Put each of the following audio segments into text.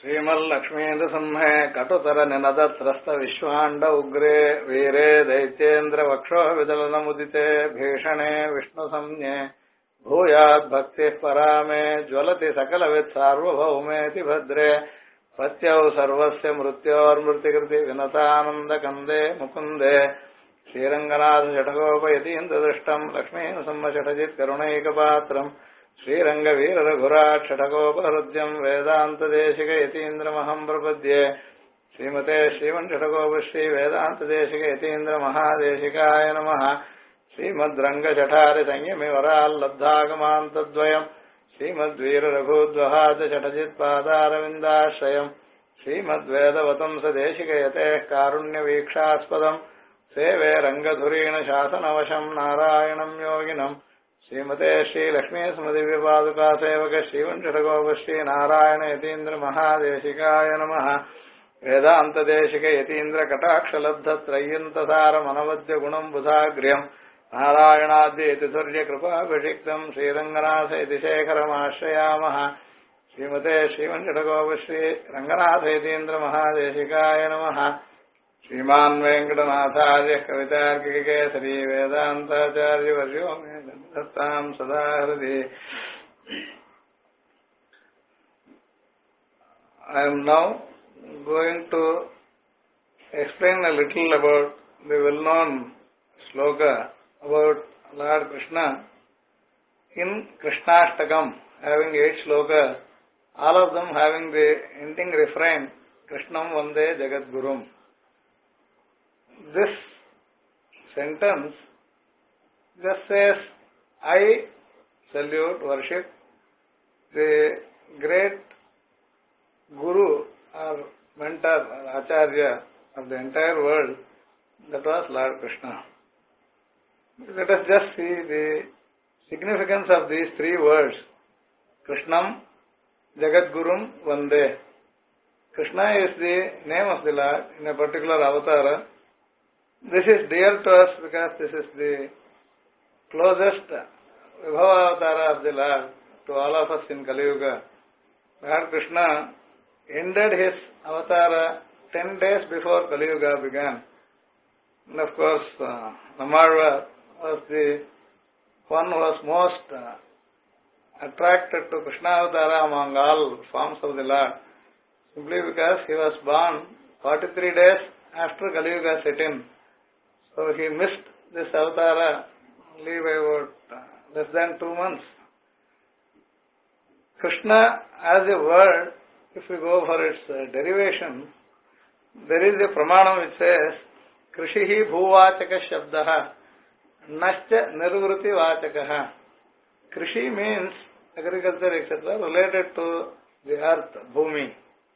श्रीमल्लक्ष्मीन्दुसिंहे कटुतरनिनदत्रस्त विश्वाण्ड उग्रे वीरे दैत्येन्द्रवक्षोविदलनमुदिते भीषणे विष्णुसंज्ञे भूयाद्भक्तिः परा मे ज्वलति सकलवित्सार्वभौमेति भद्रे पत्यौ सर्वस्य मृत्योर्मृतिकृति विनतानन्दकन्दे मुकुन्दे श्रीरङ्गनाथषटकोपयतीन्द्रदृष्टम् लक्ष्मीनृसिंहषटजित्करुणैकपात्रम् श्रीरङ्गवीररघुराट्षटकोपहृद्यम् वेदान्तदेशिकयतीन्द्रमहम् प्रपद्ये श्रीमते श्रीमन्षटकोपश्रीवेदान्तदेशिकयतीन्द्रमहादेशिकाय नमः। श्रीमद्रङ्गजठारिसंयमिवराल्लब्धागमान्तद्वयम् श्रीमद्वीररघुद्वहादशठजित्पादारविन्दाश्रयम् श्रीमद्वेदवतंसदेशिकयतेः कारुण्यवीक्षास्पदम् सेवे रङ्गधुरीण शासनवशम् नारायणम् योगिनम् श्रीमते श्रीलक्ष्मीस्मृतिव्यपादुका सेवक श्रीवंशटकोपश्री नारायण यतीन्द्र महादेशिकाय नमः। वेदान्तदेशिक यतीन्द्र कटाक्षलब्धत्रय्यन्तसारमनवद्य गुणम् बुधाग्र्यम् नारायणाद्येतिसुर्य कृपाभिषिक्तम् श्रीरङ्गनाथ इति शेखरमाश्रयामः। श्रीमते श्रीवंशटकोपश्री रङ्गनाथ यतीन्द्र महादेशिकाय नमः। श्रीमान् वेङ्कटनाथार्य कवितार्किकेसरी वेदान्ताचार्यवर्यो मे दत्ताम् सदा हृदि। I am now going to explain a little about the well-known sloka about Lord Krishna in Krishnashtakam, having 8 slokas, all of them having the ending refrain Krishnam Vande Jagadgurum. This sentence just says, I salute, worship the great Guru or mentor or Acharya of the entire world, that was Lord Krishna. Let us just see the significance of these 3 words, Krishnam Jagadgurum Vande. Krishna is the name of the Lord in a particular avatara. This is dear to us because this is the closest Vibhava avatara of the Lord to all of us in Kali Yuga. Lord Krishna ended his avatara 10 days before Kali Yuga began. And of course, Namarva was the one who was most attracted to Krishna avatara among all forms of the Lord, simply because he was born 43 days after Kali Yuga set in. So he missed this avatara only by about less than 2 months. Krishna as a word, if we go for its derivation, there is a pramanam which says, Krishihi bhuvachaka shabdaha nascha nirvruti vachakaha. Krishi means agriculture, etc., related to the earth, bhumi.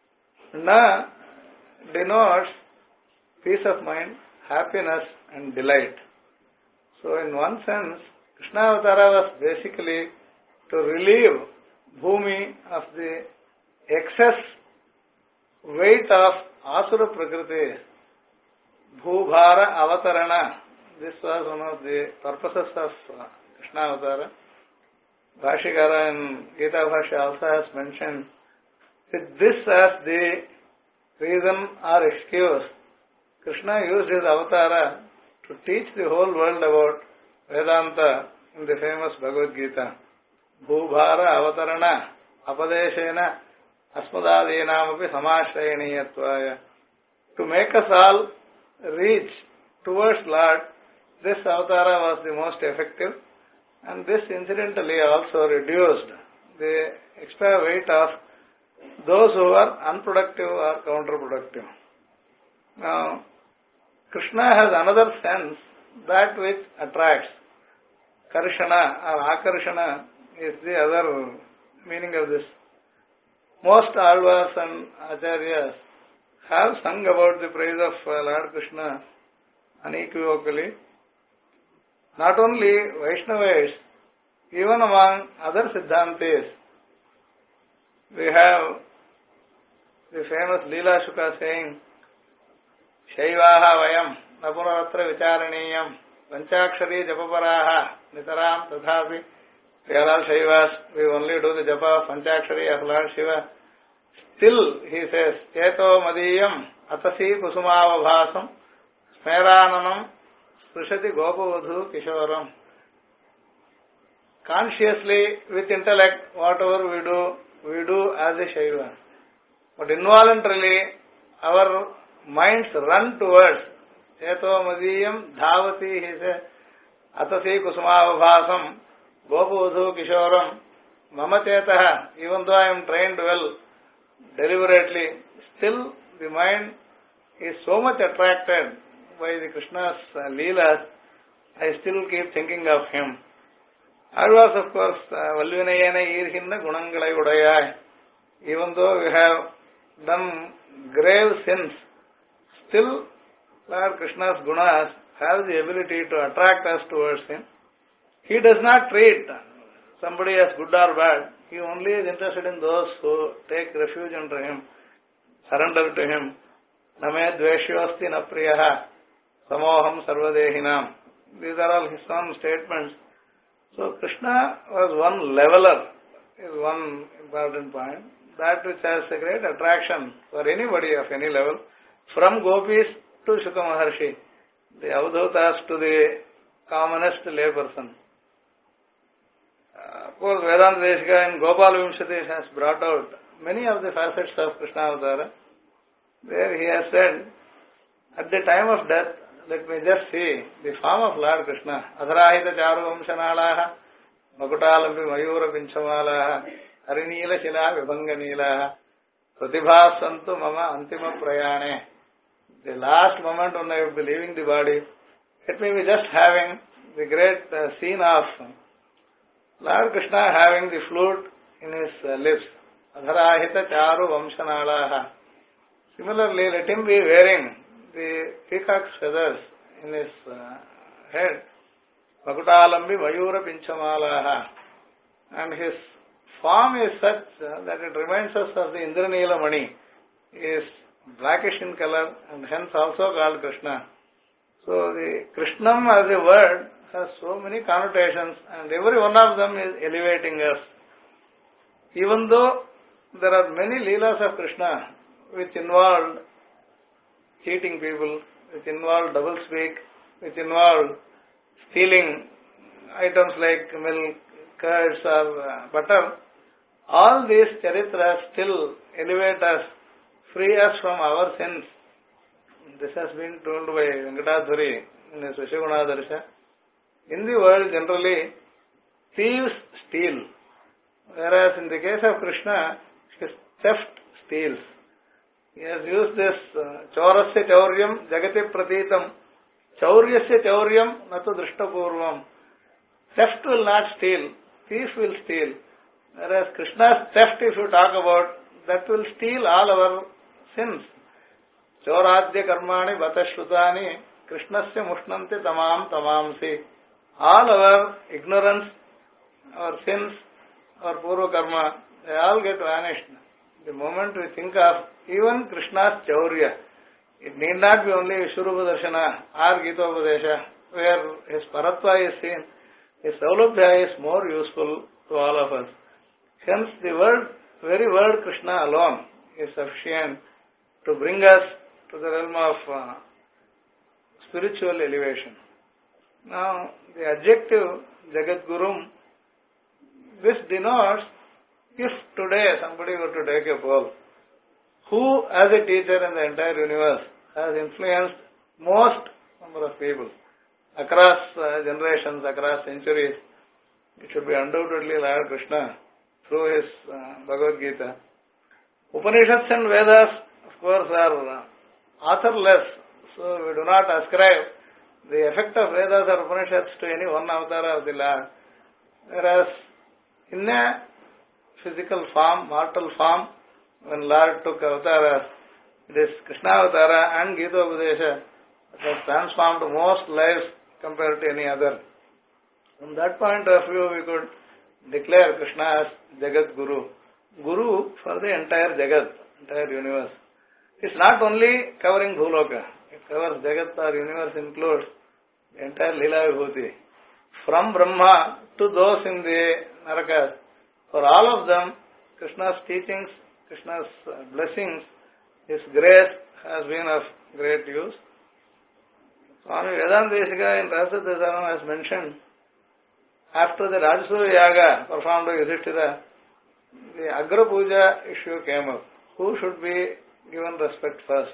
Na denotes peace of mind, happiness and delight. So in one sense, Krishna Avatara was basically to relieve Bhumi of the excess weight of Asura Prakriti. Bhubhara Avatarana. This was one of the purposes of Krishna Avatara. Bhashikara in Gita Bhashya also has mentioned with this as the reason or excuse, Krishna used his avatara to teach the whole world about Vedanta in the famous Bhagavad Gita. Bhubhara avatarana apadeshena asmadadinamapi samashrayaniyatvaya. To make us all reach towards Lord, this avatara was the most effective, and this incidentally also reduced the extra weight of those who are unproductive or counterproductive. Now, Krishna has another sense, that which attracts. Karshana or Akarshana is the other meaning of this. Most Alvars and Acharyas have sung about the praise of Lord Krishna unequivocally. Not only Vaishnavas, even among other Siddhantis, we have the famous Leela Shuka saying, Shaivaha vayam napunaratra vicharaniyam panchakshari japaparaha nitaram tathapi. We are all Shaivas, we only do the japa of panchakshari of Lord Shiva. Still, he says, Cheto Madiyam Atasi Kusumavabhasam Smerananam Sprishati Gopavadhu Kishoram. Consciously, with intellect, whatever we do as a Shaiva. But involuntarily, our minds run towards Cheto Madiyam Dhavati, he says, Atasi Kusumavabhasam Gopavadhu Kishoram Mama Chetaha. Even though I am trained well, deliberately, still the mind is so much attracted by the Krishna's Leelas, I still keep thinking of him. Alvas, of course, Valvinayana Irhinna Gunangalai Udayai. Even though we have done grave sins, still Lord Krishna's gunas have the ability to attract us towards him. He does not treat somebody as good or bad. He only is interested in those who take refuge under him, surrender to him. Name dveshyosti na priyaha samoham sarvadehinam. These are all his own statements. So Krishna was one leveler, is one important point. That which has a great attraction for anybody of any level, from gopis to Shuka Maharshi, the Avadhutas to the commonest layperson. Of course, Vedanta Deshika in Gopal Vimshati has brought out many of the facets of Krishna Avtara. There he has said, at the time of death, let me just see the form of Lord Krishna. Adharahita charu vamshanalaha, makutalambi mayura pinchamalaha, harinila shila vibhanganilaha, pratibhasantu mama antima prayane. The last moment when I will be leaving the body, let me be just having the great scene of Lord Krishna having the flute in his lips. Adharahita charu vamshanalaha. Similarly, let him be wearing the peacock's feathers in his head. Makutalambi mayura pinchamalaha. And his form is such that it reminds us of the Indranila Mani. He is blackish in color and hence also called Krishna. So the Krishnam as a word has so many connotations and every one of them is elevating us. Even though there are many leelas of Krishna which involve cheating people, which involve doublespeak, which involve stealing items like milk, curds or butter, all these charitras still elevate us, free us from our sins. This has been told by Venkatadhuri in his Vishagunadarsha. In the world generally, thieves steal, whereas in the case of Krishna, his theft steals. He has used this chaurasya chauryam jagati pratitam, chauryasya chauryam natu drishtapurvam. Theft will not steal, thief will steal. Whereas Krishna's theft, if you talk about, that will steal all our sins. Chauradya karmani batashrutani krishnasya mushnanti tamam tamamsi. All our ignorance, our sins, our purva karma, they all get vanished. The moment we think of even Krishna's chaurya, it need not be only Vishwarupa Darshana or Gitopadesha, where his paratva is seen. His saulabhya is more useful to all of us. Hence the very word Krishna alone is sufficient to bring us to the realm of spiritual elevation. Now, the adjective Jagat Gurum, this denotes if today somebody were to take a poll, who as a teacher in the entire universe has influenced most number of people across generations, across centuries, it should be undoubtedly Lord Krishna through his Bhagavad Gita. Upanishads and Vedas, of course, are authorless, so we do not ascribe the effect of Vedas or Upanishads to any one avatar of the Lord. Whereas in a physical form, mortal form, when Lord took avatars, it is Krishna Avatara and Gita Upadesha that has transformed most lives compared to any other. From that point of view, we could declare Krishna as Jagat Guru. Guru for the entire Jagat, entire universe. It's not only covering Bhuloka. It covers Jagat or universe includes the entire Leela Vibhuti. From Brahma to those in the Narakas, for all of them, Krishna's teachings Krishna's blessings, His grace has been of great use. Swami Vedanta Desika in Rasasaram has mentioned, after the Rajasuya Yaga performed by Yudhishthira, the Agra Puja issue came up. Who should be given respect first?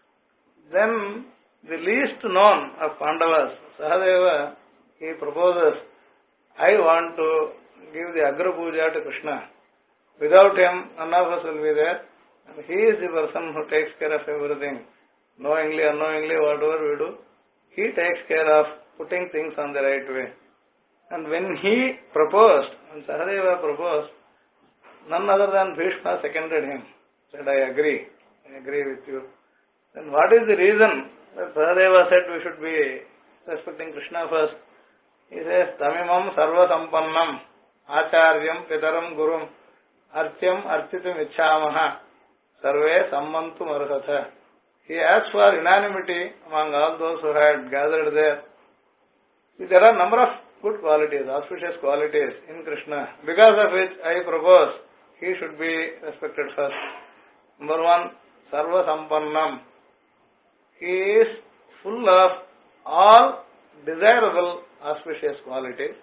Then the least known of Pandavas, Sahadeva, he proposes, I want to give the Agra Puja to Krishna. Without him, none of us will be there. And he is the person who takes care of everything. Knowingly, unknowingly, whatever we do, he takes care of putting things on the right way. And when he proposed, when Sahadeva proposed, none other than Bhishma seconded him. Said, I agree with you. Then what is the reason that Sahadeva said we should be respecting Krishna first? He says, Tamimam sarva sampannam acharyam pitaram gurum artyam artitum ichhamaha sarve sammantum arhatha. He asked for unanimity among all those who had gathered there. There are a number of good qualities, auspicious qualities in Krishna, because of which I propose he should be respected first. Number one, sarva sampannam. He is full of all desirable auspicious qualities.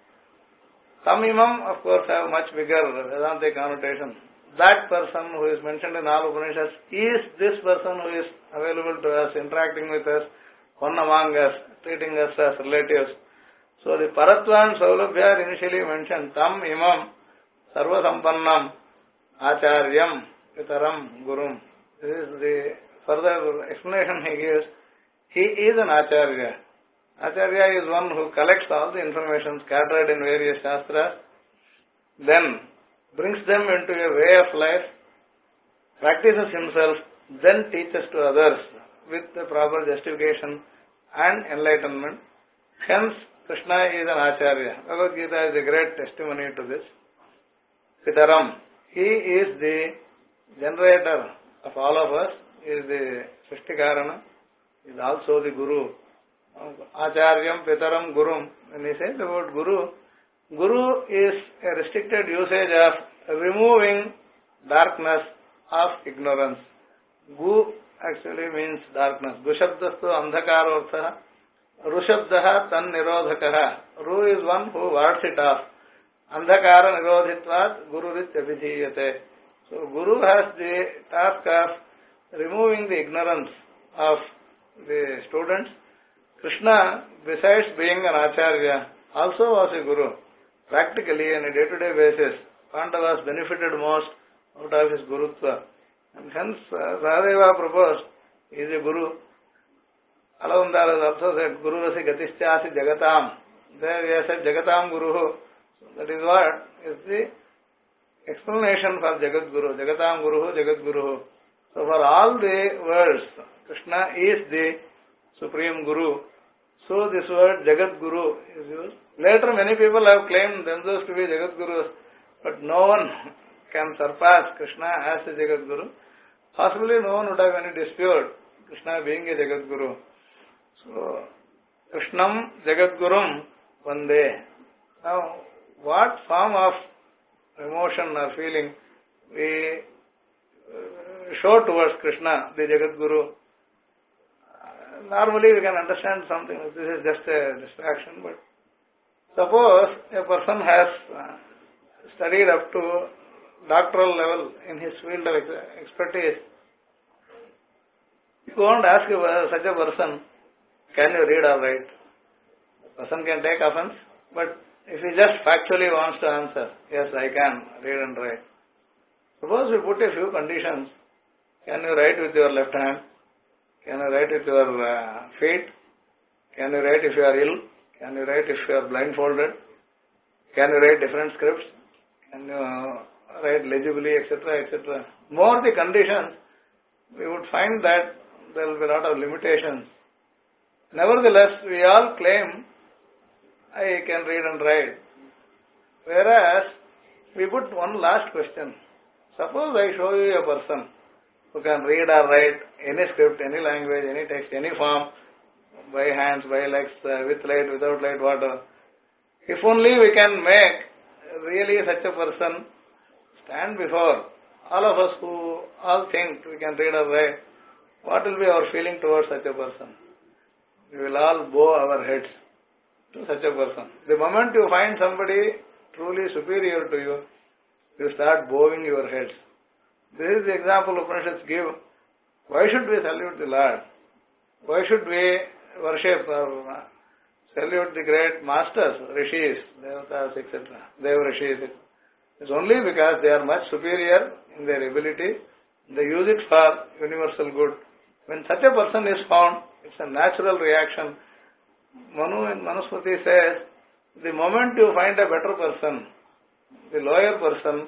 Some imam, of course, have much bigger Vedanta connotation. That person who is mentioned in all Upanishads is this person who is available to us, interacting with us, one among us, treating us as relatives. So the Paratva and Saulabhya are initially mentioned. Tam imam sarva sampannam acharyam pitaram gurum. This is the further explanation he gives. He is an acharya. Acharya is one who collects all the information scattered in various shastras, then brings them into a way of life, practices himself, then teaches to others with the proper justification and enlightenment. Hence, Krishna is an acharya. Bhagavad Gita is a great testimony to this. Pitaram, he is the generator of all of us, he is the Srishtikarana, he is also the Guru. Acharyam Pitaram Gurum. When he says about Guru, Guru is a restricted usage of removing darkness of ignorance. Gu actually means darkness. Gu shabdastu andhakarortha. Ru shabdaha tan nirodhakaha. Ru is one who wards it off. Andhakara nirodhitvat gururit abhidhiyate. So Guru has the task of removing the ignorance of the students. Krishna, besides being an acharya, also was a guru. Practically, on a day-to-day basis, Pandavas benefited most out of his gurutva. And hence, Sahadeva proposed, he is a guru. Alavandar has also said, Guru vasi gatischasi jagatam. There he has said Jagatam Guru. So that is what is the explanation for Jagat Guru. Jagatam Guru, Jagat Guru. So for all the words, Krishna is the Supreme Guru. So this word Jagat Guru is used. Later many people have claimed themselves to be Jagat Gurus, but no one can surpass Krishna as a Jagat Guru. Possibly no one would have any dispute Krishna being a Jagat Guru. So Krishnam Jagat Gurum Vande. Now what form of emotion or feeling we show towards Krishna, the Jagat Guru? Normally we can understand something, this is just a distraction, but suppose a person has studied up to doctoral level in his field of expertise. You won't ask such a person, can you read or write? The person can take offense, but if he just factually wants to answer, yes, I can read and write. Suppose we put a few conditions. Can you write with your left hand? Can you write with your feet? Can you write if you are ill? Can you write if you are blindfolded? Can you write different scripts? Can you write legibly, etc., etc.? More the conditions, we would find that there will be a lot of limitations. Nevertheless, we all claim, I can read and write. Whereas, we put one last question. Suppose I show you a person who can read or write any script, any language, any text, any form, by hands, by legs, with light, without light, whatever. If only we can make really such a person stand before all of us who all think we can read or write, what will be our feeling towards such a person? We will all bow our heads to such a person. The moment you find somebody truly superior to you, you start bowing your heads. This is the example Upanishads give. Why should we salute the Lord? Why should we worship or salute the great masters, rishis, devatas, etc., dev rishis? It's only because they are much superior in their ability. They use it for universal good. When such a person is found, it's a natural reaction. Manu in Manusmriti says, the moment you find a better person, the lower person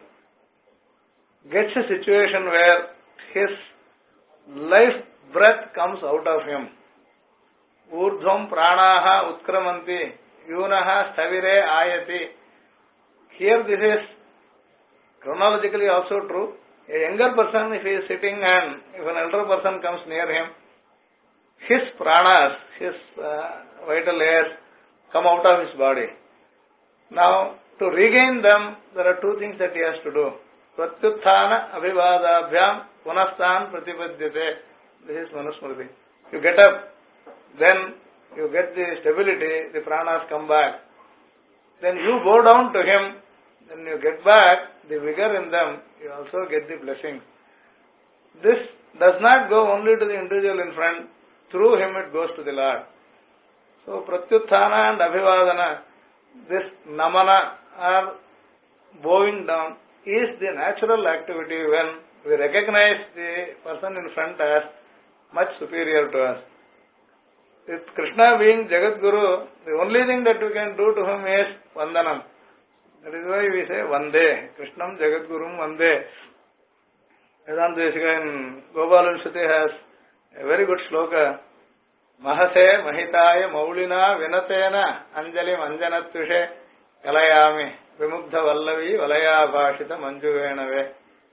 gets a situation where his life breath comes out of him. Urdhvam pranaha utkramanti yunaha stavire ayati. Here this is chronologically also true. A younger person, if he is sitting and if an elder person comes near him, his pranas, his vital airs come out of his body. Now, to regain them, there are two things that he has to do. Pratyuthana abhivadabhyam punastan pratipadyate. This is Manusmriti. You get up, then you get the stability, the pranas come back. Then you go down to him, then you get back the vigor in them, you also get the blessing. This does not go only to the individual in front, through him it goes to the Lord. So Pratyuthana and Abhivadana, this namana or bowing down is the natural activity when we recognize the person in front as much superior to us. With Krishna being Jagat Guru, the only thing that we can do to him is Vandanam. That is why we say Vande, Krishnam Jagat Gurum Vande. Vedanta Desika in Gopalanshruti has a very good shloka. Mahase Mahitaya Maulina Vinatena Anjalim Anjanatvishe Kalayami Vimugdha Vallavi Valaya Bhashita Manjuvenave.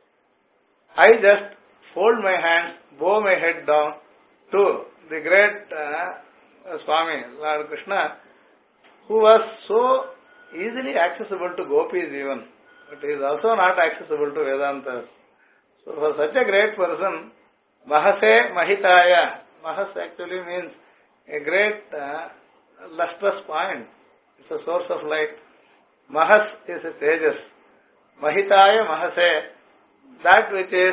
I just fold my hands, bow my head down to the great Swami, Lord Krishna, who was so easily accessible to gopis even, but he is also not accessible to Vedantas. So for such a great person, Mahase Mahitaya, Mahas actually means a great lustrous point. It's a source of light. Mahas is a tejas. Mahitaya Mahase, that which is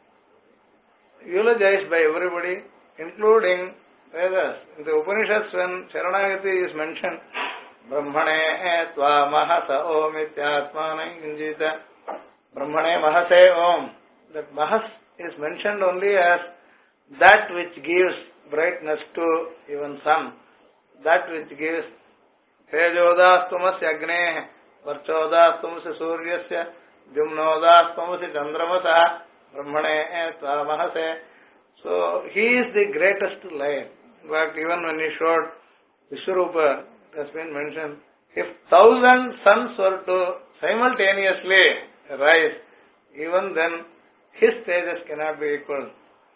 eulogized by everybody, including Vedas. In the Upanishads, when Sharanagati is mentioned, Brahmane tva mahasa om ityatmana injita. Brahmane mahase om. That mahas is mentioned only as that which gives brightness to even sun. That which gives Tejodastumasi agne, Varchodastumasi suryasya, Jumnodastumasi chandramasa, Brahmane tva mahase. So he is the greatest light. In fact, even when he showed Vishwarupa, it has been mentioned, if 1,000 suns were to simultaneously rise, even then his tejas cannot be equal.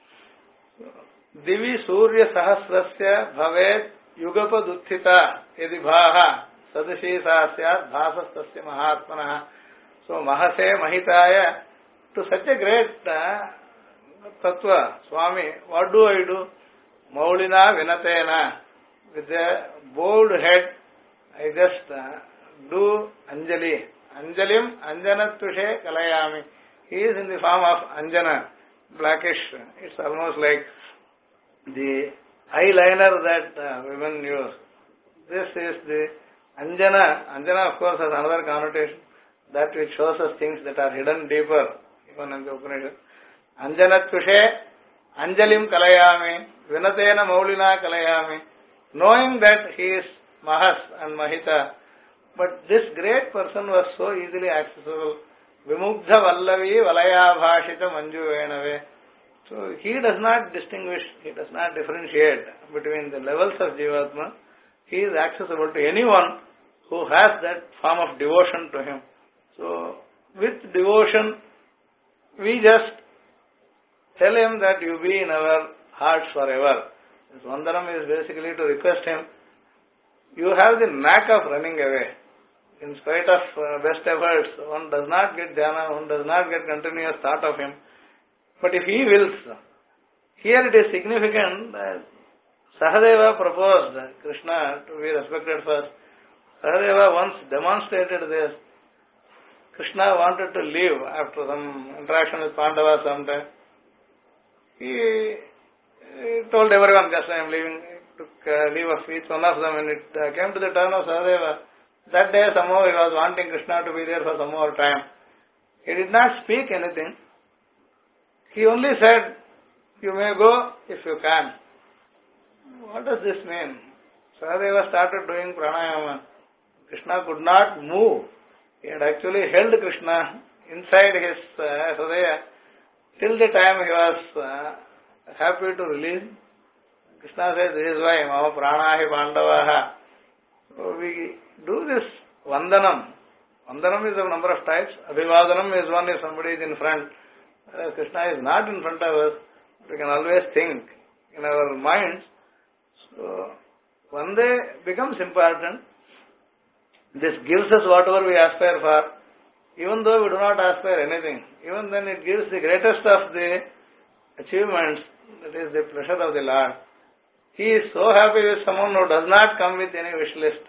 Divi Surya Sahasrasya Bhavet Yugapa Dutthita Yadi Bhaha Sadashi Sasyat Bhasas Tasya Mahatmanaha. So Mahase Mahitaya, to such a great Tattva, Swami, what do I do? Maulina Vinatena. With a bowed head, I just do Anjali. Anjalim Anjanatvishe Kalayami. He is in the form of Anjana, blackish. It's almost like the eyeliner that women use. This is the Anjana. Anjana, of course, has another connotation, that which shows us things that are hidden deeper, even in the Upanishad. Anjanatvishe Anjalim Kalayami, Vinatena Maulina Kalayami. Knowing that he is Mahas and Mahita, but this great person was so easily accessible. Vimugdha Vallavi Valaya Bhashita Manju Venave. So he does not distinguish, he does not differentiate between the levels of Jivatma. He is accessible to anyone who has that form of devotion to him. So with devotion, we just tell him that you be in our hearts forever. This Vandanam is basically to request him, you have the knack of running away. in spite of best efforts, one does not get dhyana, one does not get continuous thought of him. But if he wills, here it is significant that Sahadeva proposed Krishna to be respected first. Sahadeva once demonstrated this. Krishna wanted to leave after some interaction with Pandava sometime. He told everyone, just I am leaving. He took leave of each one of them, and it came to the turn of Sahadeva. That day somehow he was wanting Krishna to be there for some more time. He did not speak anything. He only said, you may go if you can. What does this mean? Sahadeva started doing pranayama. Krishna could not move. He had actually held Krishna inside his Hridaya till the time he was happy to release. Krishna says, this is why Mama Pranahi Pandavaha. So we do this Vandanam. Vandanam is a number of types. Abhivadanam is one if somebody is in front. Krishna is not in front of us. We can always think in our minds. So one day becomes important. This gives us whatever we aspire for. Even though we do not aspire anything, even then it gives the greatest of the achievements, that is the pleasure of the Lord. He is so happy with someone who does not come with any wish list.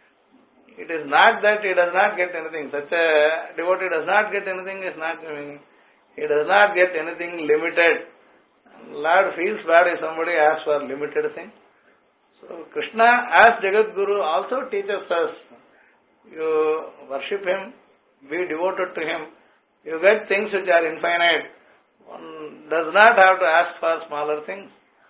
It is not that he does not get anything. Such a devotee does not get anything is not meaning. He does not get anything limited. Lord feels bad if somebody asks for limited thing. So Krishna as Jagat Guru also teaches us, you worship him, be devoted to him, you get things which are infinite. One does not have to ask for smaller things.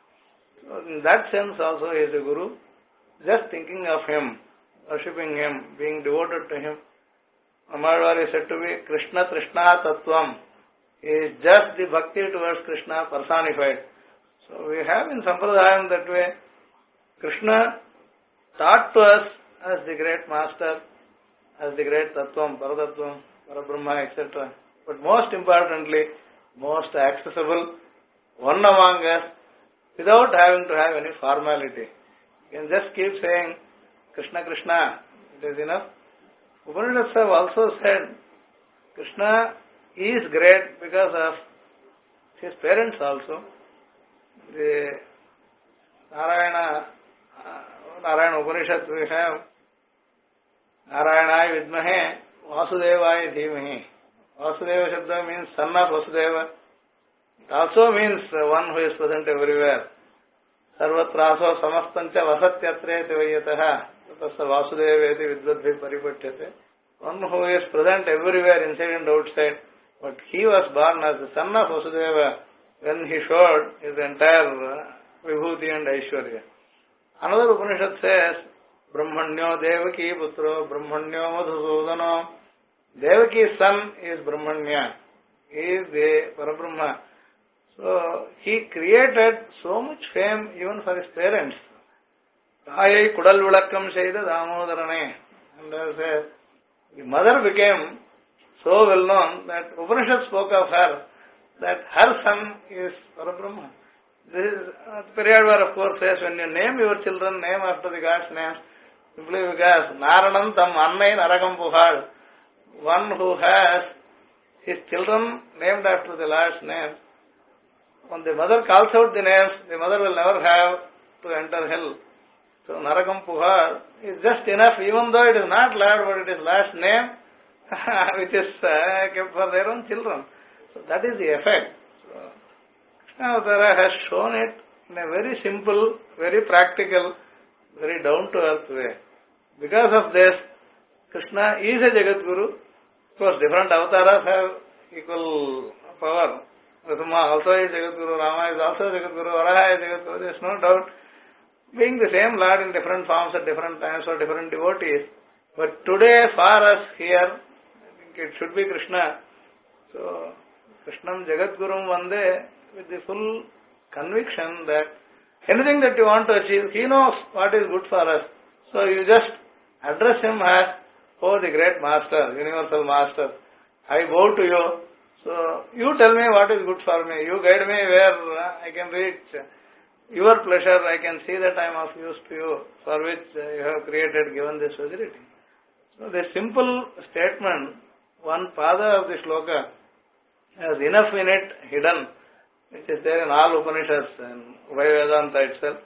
So in that sense also he is a Guru. Just thinking of him, worshipping him, being devoted to him. Amarvar is said to be Krishna Trishna Tattvam. He is just the bhakti towards Krishna personified. So we have in Sampradayam that way. Krishna taught to us as the great master, as the great Tattvam, Paradattvam, Parabrahma, etc. But most importantly, most accessible, one among us, without having to have any formality. You can just keep saying, Krishna, Krishna, it is enough. Upanishads have also said, Krishna is great because of his parents also. The Narayana Upanishad we have, Narayanaya Vidmahe, Vasudevaya Dhimahi. Vasudeva Shabda means son of Vasudeva. It also means one who is present everywhere. Sarvatraso samastancha vasatyatre vayataha. Tatasa Vasudeveti vidvadbhi paripathyate. One who is present everywhere, inside and outside. But he was born as the son of Vasudeva when he showed his entire vibhuti and aishwarya. Another Upanishad says, Brahmanyo Devaki Putro, Brahmanyo Madhusudano. Devaki's son is Brahmanya. He is the Parabrahma. So he created so much fame even for his parents. Ayai Kudal Vilakam Shaida Damodarane. And the mother became so well known that Upanishad spoke of her, that her son is Parabrahma. This is Periyadvar of course says, when you name your children, name after the God's name, simply because Naranam Tam Annai Naragam Puhal, one who has his children named after the Lord's name, when the mother calls out the names, the mother will never have to enter hell. So Narakam Puhar is just enough, even though it is not Lord, but it is Lord's name, which is kept for their own children. So that is the effect. So Krishna Avtara has shown it in a very simple, very practical, very down-to-earth way. Because of this, Krishna is a Jagat Guru. Of course, different avatars have equal power. Rasuma also is Jagat Guru, Rama is also Jagat Guru, Varaha is Jagat Guru, there is no doubt. Being the same Lord in different forms at different times for different devotees. But today, for us here, I think it should be Krishna. So, Krishnam Jagat Gurum Vande with the full conviction that anything that you want to achieve, he knows what is good for us. So, you just address him as, oh, the great master, universal master. I bow to you. So, you tell me what is good for me. You guide me where I can reach your pleasure. I can see that I am of use to you, for which you have created, given this facility. So the simple statement, one pada of the shloka has enough in it hidden, which is there in all Upanishads and Vedanta itself.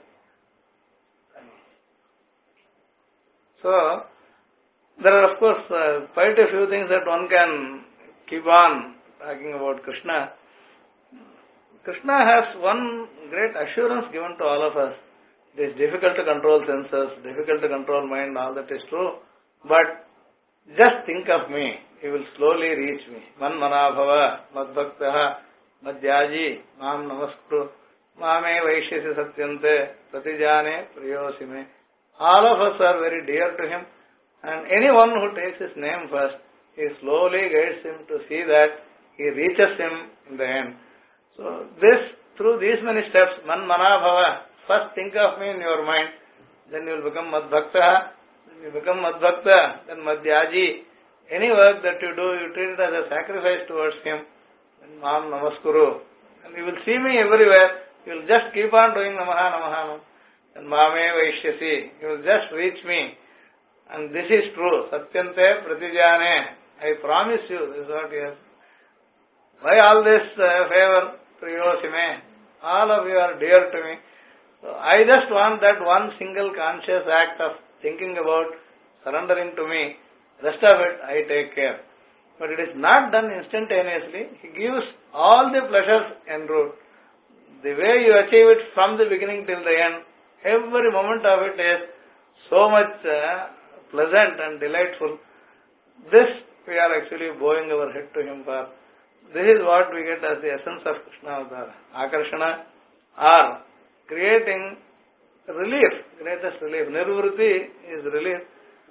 So, there are of course quite a few things that one can keep on talking about Krishna. Krishna has one great assurance given to all of us. It is difficult to control senses, difficult to control mind, all that is true. But just think of me, you will slowly reach me. Man manabhava, madbhaktaha, madhyaji, mam namaskuru, mame vaishyasi satyante, pratijane priyosime. All of us are very dear to him, and anyone who takes his name first, he slowly guides him to see that he reaches him in the end. So through these many steps, man manabhava, first think of me in your mind, then you will become madbhakta, then you become madbhakta, then madhyaji. Any work that you do, you treat it as a sacrifice towards him, then mam namaskuru. And you will see me everywhere, you will just keep on doing namaha namaha. And mame vaishyasi, you will just reach me. And this is true. Satyante pratijane. I promise you, this is what he has. Why all this favor? Priyosime. All of you are dear to me. So I just want that one single conscious act of thinking about surrendering to me. Rest of it, I take care. But it is not done instantaneously. He gives all the pleasures en route. The way you achieve it from the beginning till the end, every moment of it is so much pleasant and delightful. This we are actually bowing our head to him for. This is what we get as the essence of Krishna Avtara. Akarshana or creating relief, greatest relief. Nirvritti is relief.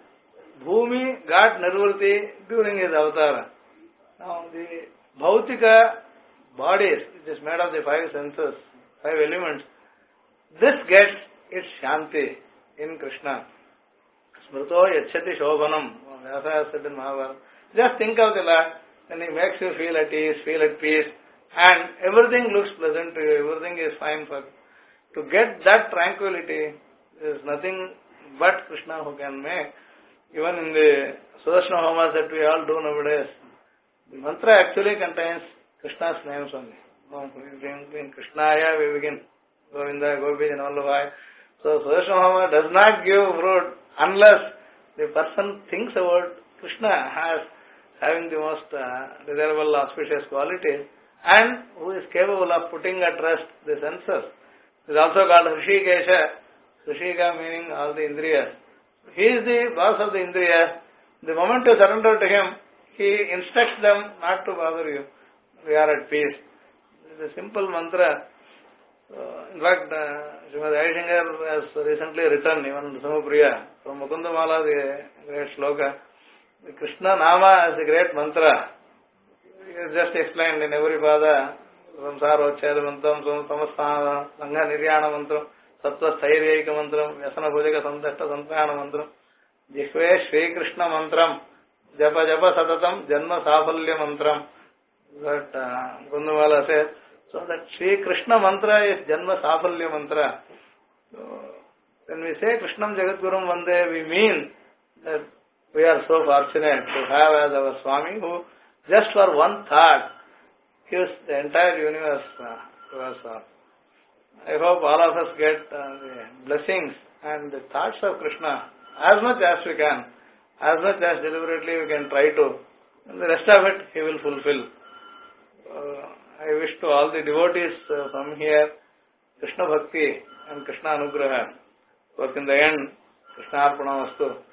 Bhumi got nirvritti during his Avtara. Now the Bhautika bodies, which is made of the five senses, five elements, this gets its Shanti in Krishna. Smrito yachati shobhanam. Vyasa has said in Mahabharata. Just think of the Lord, and he makes you feel at ease, feel at peace, and everything looks pleasant to you, everything is fine for you. To get that tranquility, there is nothing but Krishna who can make. Even in the Sudarshana Homas that we all do nowadays, the mantra actually contains Krishna's names only. In Krishnaya we begin. Govinda, Gopi, and all the way. So Sudarshana Homa does not give fruit unless the person thinks about Krishna as having the most desirable, auspicious qualities, and who is capable of putting at rest the senses. It is also called Hrishikesha. Hrishika meaning all the Indriyas. He is the boss of the Indriyas. The moment you surrender to him, he instructs them not to bother you. We are at peace. It is a simple mantra. In fact, Srimad Aishinger has recently written, even Samapriya, from Mukundamala, the great shloka, the Krishna Nama is the great mantra. He has just explained in every pada, Samsara Uchcheda Mantram, Samasthana, Sangha Niryana Mantram, Sattva Sthairyaika Mantram, Vyasana Bhujaka Santashta Santayana Mantram, Jihve Shri Krishna Mantram, Japa Japa Satatam, Janma Safalya Mantram. That Mukundamala says. So that Shri Krishna mantra is Janma Safalya mantra. So when we say Krishnam Jagadgurum Vande, we mean that we are so fortunate to have as our Swami who just for one thought gives the entire universe to us all. I hope all of us get the blessings and the thoughts of Krishna as much as we can, as much as deliberately we can try to. And the rest of it He will fulfill. I wish to all the devotees from here Krishna Bhakti and Krishna Anugraha. Because in the end, Krishna Arpanamastu.